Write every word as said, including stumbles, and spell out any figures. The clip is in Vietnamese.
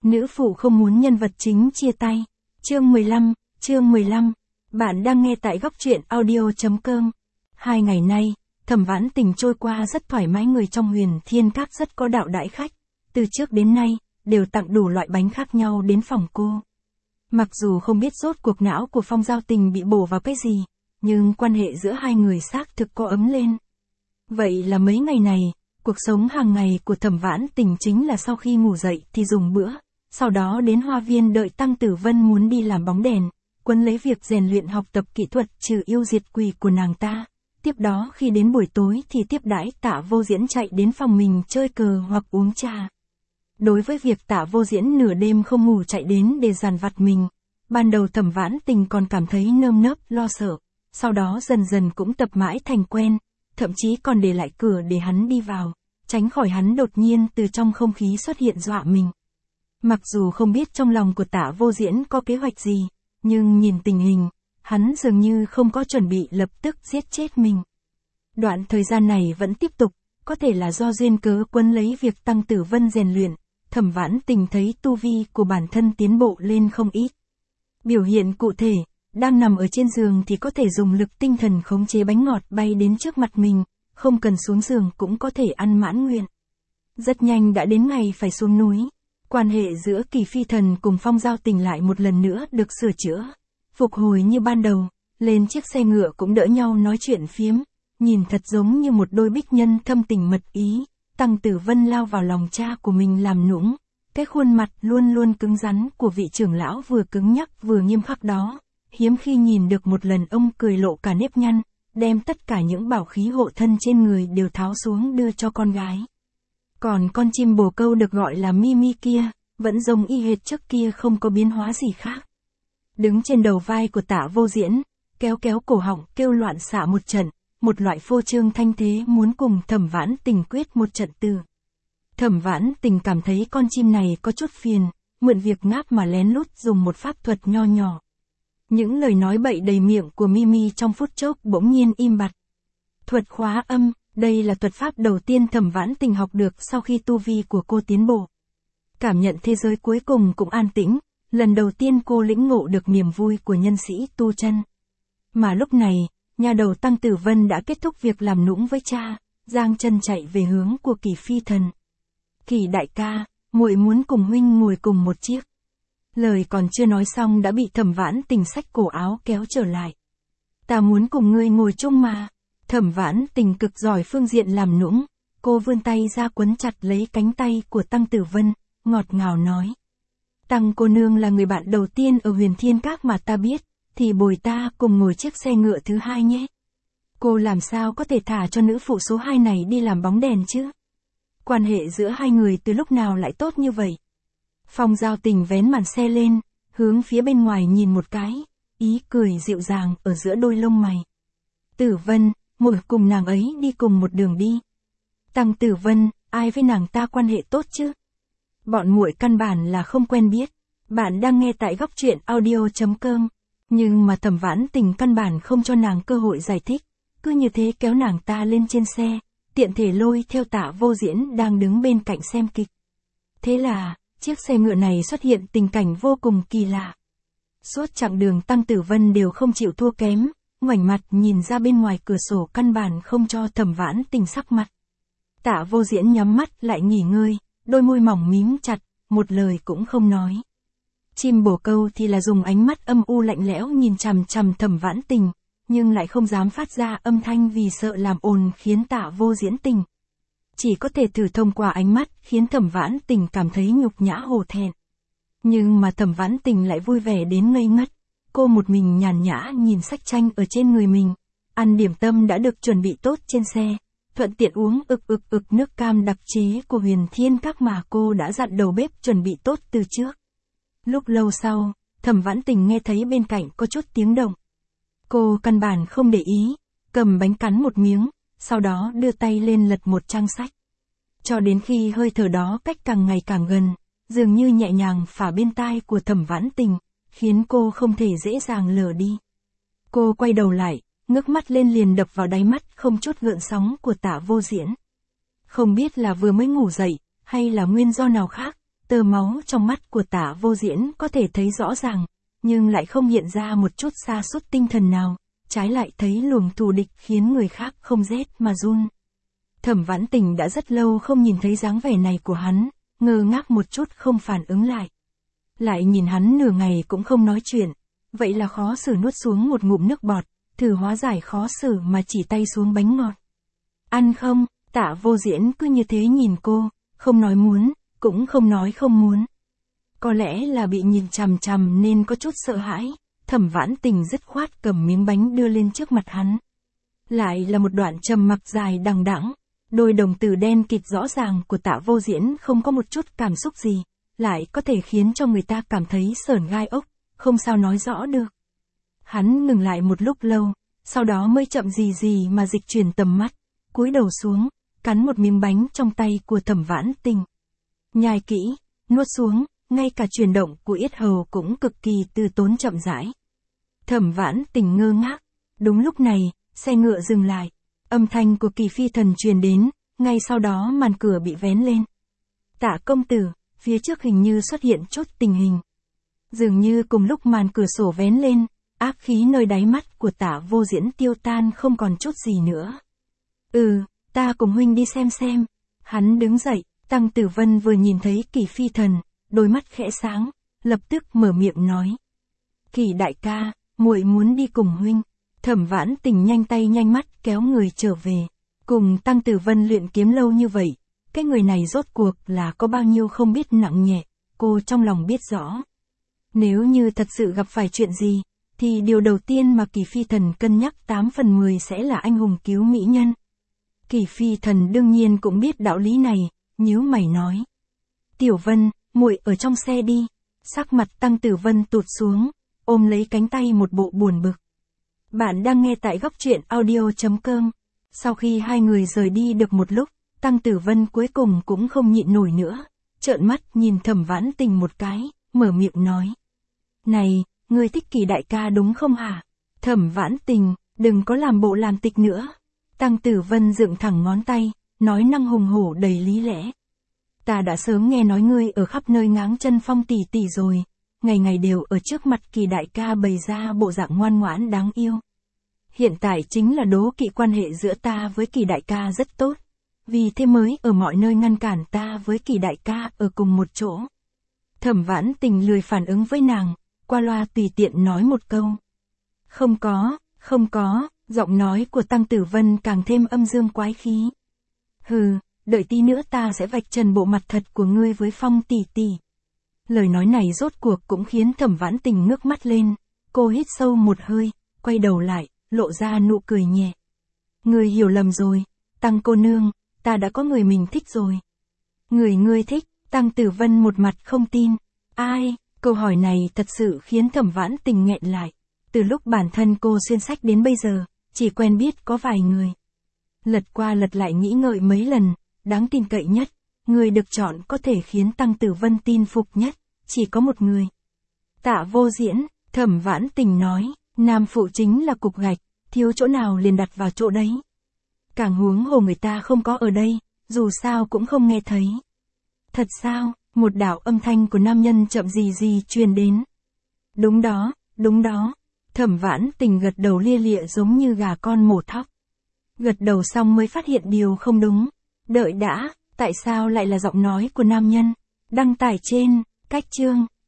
Nữ phụ không muốn nhân vật chính chia tay. Chương mười lăm, chương mười lăm. Bạn đang nghe tại góc truyện audio chấm com. Hai ngày nay, Thẩm Vãn Tình trôi qua rất thoải mái, người trong Huyền Thiên Các rất có đạo đãi khách. Từ trước đến nay, đều tặng đủ loại bánh khác nhau đến phòng cô. Mặc dù không biết rốt cuộc não của Phong Giao Tình bị bổ vào cái gì, nhưng quan hệ giữa hai người xác thực có ấm lên. Vậy là mấy ngày này, cuộc sống hàng ngày của Thẩm Vãn Tình chính là sau khi ngủ dậy thì dùng bữa, sau đó đến hoa viên đợi Tăng Tử Vân muốn đi làm bóng đèn, quấn lấy việc rèn luyện học tập kỹ thuật trừ yêu diệt quỷ của nàng ta. Tiếp đó khi đến buổi tối thì tiếp đãi Tạ Vô Diễn chạy đến phòng mình chơi cờ hoặc uống trà. Đối với việc Tạ Vô Diễn nửa đêm không ngủ chạy đến để dằn vặt mình, ban đầu Thẩm Vãn Tình còn cảm thấy nơm nớp lo sợ, sau đó dần dần cũng tập mãi thành quen, thậm chí còn để lại cửa để hắn đi vào, tránh khỏi hắn đột nhiên từ trong không khí xuất hiện dọa mình. Mặc dù không biết trong lòng của Tạ Vô Diễn có kế hoạch gì, nhưng nhìn tình hình, hắn dường như không có chuẩn bị lập tức giết chết mình. Đoạn thời gian này vẫn tiếp tục, có thể là do duyên cớ quấn lấy việc Tăng Tử Vân rèn luyện, Thẩm Vãn Tình thấy tu vi của bản thân tiến bộ lên không ít. Biểu hiện cụ thể, đang nằm ở trên giường thì có thể dùng lực tinh thần khống chế bánh ngọt bay đến trước mặt mình, không cần xuống giường cũng có thể ăn mãn nguyện. Rất nhanh đã đến ngày phải xuống núi, quan hệ giữa Kỳ Phi Thần cùng Phong Giao Tình lại một lần nữa được sửa chữa, phục hồi như ban đầu, lên chiếc xe ngựa cũng đỡ nhau nói chuyện phiếm, nhìn thật giống như một đôi bích nhân thâm tình mật ý. Tăng Tử Vân lao vào lòng cha của mình làm nũng, cái khuôn mặt luôn luôn cứng rắn của vị trưởng lão vừa cứng nhắc vừa nghiêm khắc đó, hiếm khi nhìn được một lần ông cười lộ cả nếp nhăn, đem tất cả những bảo khí hộ thân trên người đều tháo xuống đưa cho con gái. Còn con chim bồ câu được gọi là Mimi kia, vẫn giống y hệt trước kia, không có biến hóa gì khác. Đứng trên đầu vai của Tạ Vô Diễn, kéo kéo cổ họng kêu loạn xạ một trận, một loại phô trương thanh thế muốn cùng Thẩm Vãn Tình quyết một trận từ. Thẩm Vãn Tình cảm thấy con chim này có chút phiền, mượn việc ngáp mà lén lút dùng một pháp thuật nho nhỏ. Những lời nói bậy đầy miệng của Mimi trong phút chốc bỗng nhiên im bặt. Thuật khóa âm, đây là thuật pháp đầu tiên Thẩm Vãn Tình học được sau khi tu vi của cô tiến bộ. Cảm nhận thế giới cuối cùng cũng an tĩnh, lần đầu tiên cô lĩnh ngộ được niềm vui của nhân sĩ tu chân. Mà lúc này, nhà đầu Tăng Tử Vân đã kết thúc việc làm nũng với cha, giang chân chạy về hướng của Kỳ Phi Thần. Kỳ đại ca, muội muốn cùng huynh ngồi cùng một chiếc. Lời còn chưa nói xong đã bị Thẩm Vãn Tình xách cổ áo kéo trở lại. Ta muốn cùng ngươi ngồi chung mà. Thẩm Vãn Tình cực giỏi phương diện làm nũng, cô vươn tay ra quấn chặt lấy cánh tay của Tăng Tử Vân, ngọt ngào nói. Tăng cô nương là người bạn đầu tiên ở Huyền Thiên Các mà ta biết, thì bồi ta cùng ngồi chiếc xe ngựa thứ hai nhé. Cô làm sao có thể thả cho nữ phụ số hai này đi làm bóng đèn chứ? Quan hệ giữa hai người từ lúc nào lại tốt như vậy? Phong Giao Tình vén màn xe lên, hướng phía bên ngoài nhìn một cái, ý cười dịu dàng ở giữa đôi lông mày. Tử Vân, muội cùng nàng ấy đi cùng một đường đi. Tăng Tử Vân, ai với nàng ta quan hệ tốt chứ? Bọn muội căn bản là không quen biết. Bạn đang nghe tại góc truyện audio chấm com. Nhưng mà Thẩm Vãn Tình căn bản không cho nàng cơ hội giải thích, cứ như thế kéo nàng ta lên trên xe, tiện thể lôi theo Tạ Vô Diễn đang đứng bên cạnh xem kịch. Thế là, chiếc xe ngựa này xuất hiện tình cảnh vô cùng kỳ lạ. Suốt chặng đường Tăng Tử Vân đều không chịu thua kém, ngoảnh mặt nhìn ra bên ngoài cửa sổ căn bản không cho Thẩm Vãn Tình sắc mặt. Tạ Vô Diễn nhắm mắt lại nghỉ ngơi, đôi môi mỏng mím chặt, một lời cũng không nói. Chim bồ câu thì là dùng ánh mắt âm u lạnh lẽo nhìn chằm chằm Thẩm Vãn Tình, nhưng lại không dám phát ra âm thanh vì sợ làm ồn khiến Tạ Vô Diễn tỉnh. Chỉ có thể thử thông qua ánh mắt khiến Thẩm Vãn Tình cảm thấy nhục nhã hổ thẹn. Nhưng mà Thẩm Vãn Tình lại vui vẻ đến ngây ngất, cô một mình nhàn nhã nhìn sách tranh ở trên người mình, ăn điểm tâm đã được chuẩn bị tốt trên xe, thuận tiện uống ực ực ực nước cam đặc chế của Huyền Thiên Các mà cô đã dặn đầu bếp chuẩn bị tốt từ trước. Lúc lâu sau, Thẩm Vãn Tình nghe thấy bên cạnh có chút tiếng động. Cô căn bản không để ý, cầm bánh cắn một miếng, sau đó đưa tay lên lật một trang sách. Cho đến khi hơi thở đó cách càng ngày càng gần, dường như nhẹ nhàng phả bên tai của Thẩm Vãn Tình, khiến cô không thể dễ dàng lờ đi. Cô quay đầu lại, ngước mắt lên liền đập vào đáy mắt không chút gợn sóng của Tạ Vô Diễn. Không biết là vừa mới ngủ dậy, hay là nguyên do nào khác, tơ máu trong mắt của Tạ Vô Diễn có thể thấy rõ ràng, nhưng lại không hiện ra một chút sa sút tinh thần nào, trái lại thấy luồng thù địch khiến người khác không rét mà run. Thẩm Vãn Tình đã rất lâu không nhìn thấy dáng vẻ này của hắn, ngơ ngác một chút không phản ứng lại. Lại nhìn hắn nửa ngày cũng không nói chuyện, vậy là khó xử nuốt xuống một ngụm nước bọt, thử hóa giải khó xử mà chỉ tay xuống bánh ngọt. Ăn không? Tạ Vô Diễn cứ như thế nhìn cô, không nói muốn, cũng không nói không muốn. Có lẽ là bị nhìn chằm chằm nên có chút sợ hãi, Thẩm Vãn Tình dứt khoát cầm miếng bánh đưa lên trước mặt hắn. Lại là một đoạn trầm mặc dài đằng đẵng, đôi đồng tử đen kịt rõ ràng của Tạ Vô Diễn không có một chút cảm xúc gì, lại có thể khiến cho người ta cảm thấy sởn gai ốc, không sao nói rõ được. Hắn ngừng lại một lúc lâu, sau đó mới chậm gì gì mà dịch chuyển tầm mắt, cúi đầu xuống, cắn một miếng bánh trong tay của Thẩm Vãn Tình. Nhai kỹ, nuốt xuống, ngay cả chuyển động của yết hầu cũng cực kỳ từ tốn chậm rãi. Thẩm Vãn Tình ngơ ngác, đúng lúc này, xe ngựa dừng lại, âm thanh của Kỳ Phi Thần truyền đến, ngay sau đó màn cửa bị vén lên. Tạ công tử, phía trước hình như xuất hiện chút tình hình. Dường như cùng lúc màn cửa sổ vén lên, ác khí nơi đáy mắt của Tạ Vô Diễn tiêu tan không còn chút gì nữa. Ừ, ta cùng huynh đi xem xem. Hắn đứng dậy, Tăng Tử Vân vừa nhìn thấy Kỳ Phi Thần, đôi mắt khẽ sáng, lập tức mở miệng nói. Kỳ đại ca, muội muốn đi cùng huynh. Thẩm Vãn Tình nhanh tay nhanh mắt kéo người trở về. Cùng Tăng Tử Vân luyện kiếm lâu như vậy, cái người này rốt cuộc là có bao nhiêu không biết nặng nhẹ, cô trong lòng biết rõ. Nếu như thật sự gặp phải chuyện gì, thì điều đầu tiên mà Kỳ Phi Thần cân nhắc tám phần mười sẽ là anh hùng cứu mỹ nhân. Kỳ Phi Thần đương nhiên cũng biết đạo lý này, nhíu mày nói. Tiểu Vân, muội ở trong xe đi. Sắc mặt Tăng Tử Vân tụt xuống, ôm lấy cánh tay một bộ buồn bực. Bạn đang nghe tại góc truyện audio chấm com. Sau khi hai người rời đi được một lúc, Tăng Tử Vân cuối cùng cũng không nhịn nổi nữa, trợn mắt nhìn Thẩm Vãn Tình một cái, mở miệng nói. Này, ngươi thích Kỳ đại ca đúng không hả? Thẩm Vãn Tình, đừng có làm bộ làm tịch nữa. Tăng Tử Vân dựng thẳng ngón tay, nói năng hùng hổ đầy lý lẽ. Ta đã sớm nghe nói ngươi ở khắp nơi ngáng chân Phong tỷ tỷ rồi, ngày ngày đều ở trước mặt Kỳ đại ca bày ra bộ dạng ngoan ngoãn đáng yêu. Hiện tại chính là đố kỵ quan hệ giữa ta với Kỳ đại ca rất tốt, vì thế mới ở mọi nơi ngăn cản ta với Kỳ đại ca ở cùng một chỗ. Thẩm Vãn Tình lười phản ứng với nàng, qua loa tùy tiện nói một câu. Không có, không có, giọng nói của Tăng Tử Vân càng thêm âm dương quái khí. Hừ, đợi tí nữa ta sẽ vạch trần bộ mặt thật của ngươi với Phong tỷ tỷ. Lời nói này rốt cuộc cũng khiến Thẩm Vãn Tình ngước mắt lên, cô hít sâu một hơi, quay đầu lại, lộ ra nụ cười nhẹ. Ngươi hiểu lầm rồi, Tăng cô nương, ta đã có người mình thích rồi. Người ngươi thích? Tăng Tử Vân một mặt không tin. Ai? Câu hỏi này thật sự khiến Thẩm Vãn Tình nghẹn lại. Từ lúc bản thân cô xuyên sách đến bây giờ, chỉ quen biết có vài người. Lật qua lật lại nghĩ ngợi mấy lần, đáng tin cậy nhất, người được chọn có thể khiến Tăng Tử Vân tin phục nhất, chỉ có một người. Tạ Vô Diễn, Thẩm Vãn Tình nói, nam phụ chính là cục gạch, thiếu chỗ nào liền đặt vào chỗ đấy. Càng huống hồ người ta không có ở đây, dù sao cũng không nghe thấy. Thật sao? Một đạo âm thanh của nam nhân chậm gì gì truyền đến. Đúng đó, đúng đó. Thẩm Vãn Tình gật đầu lia lịa giống như gà con mổ thóc. Gật đầu xong mới phát hiện điều không đúng. Đợi đã, tại sao lại là giọng nói của nam nhân? Đăng tải trên, cách chương.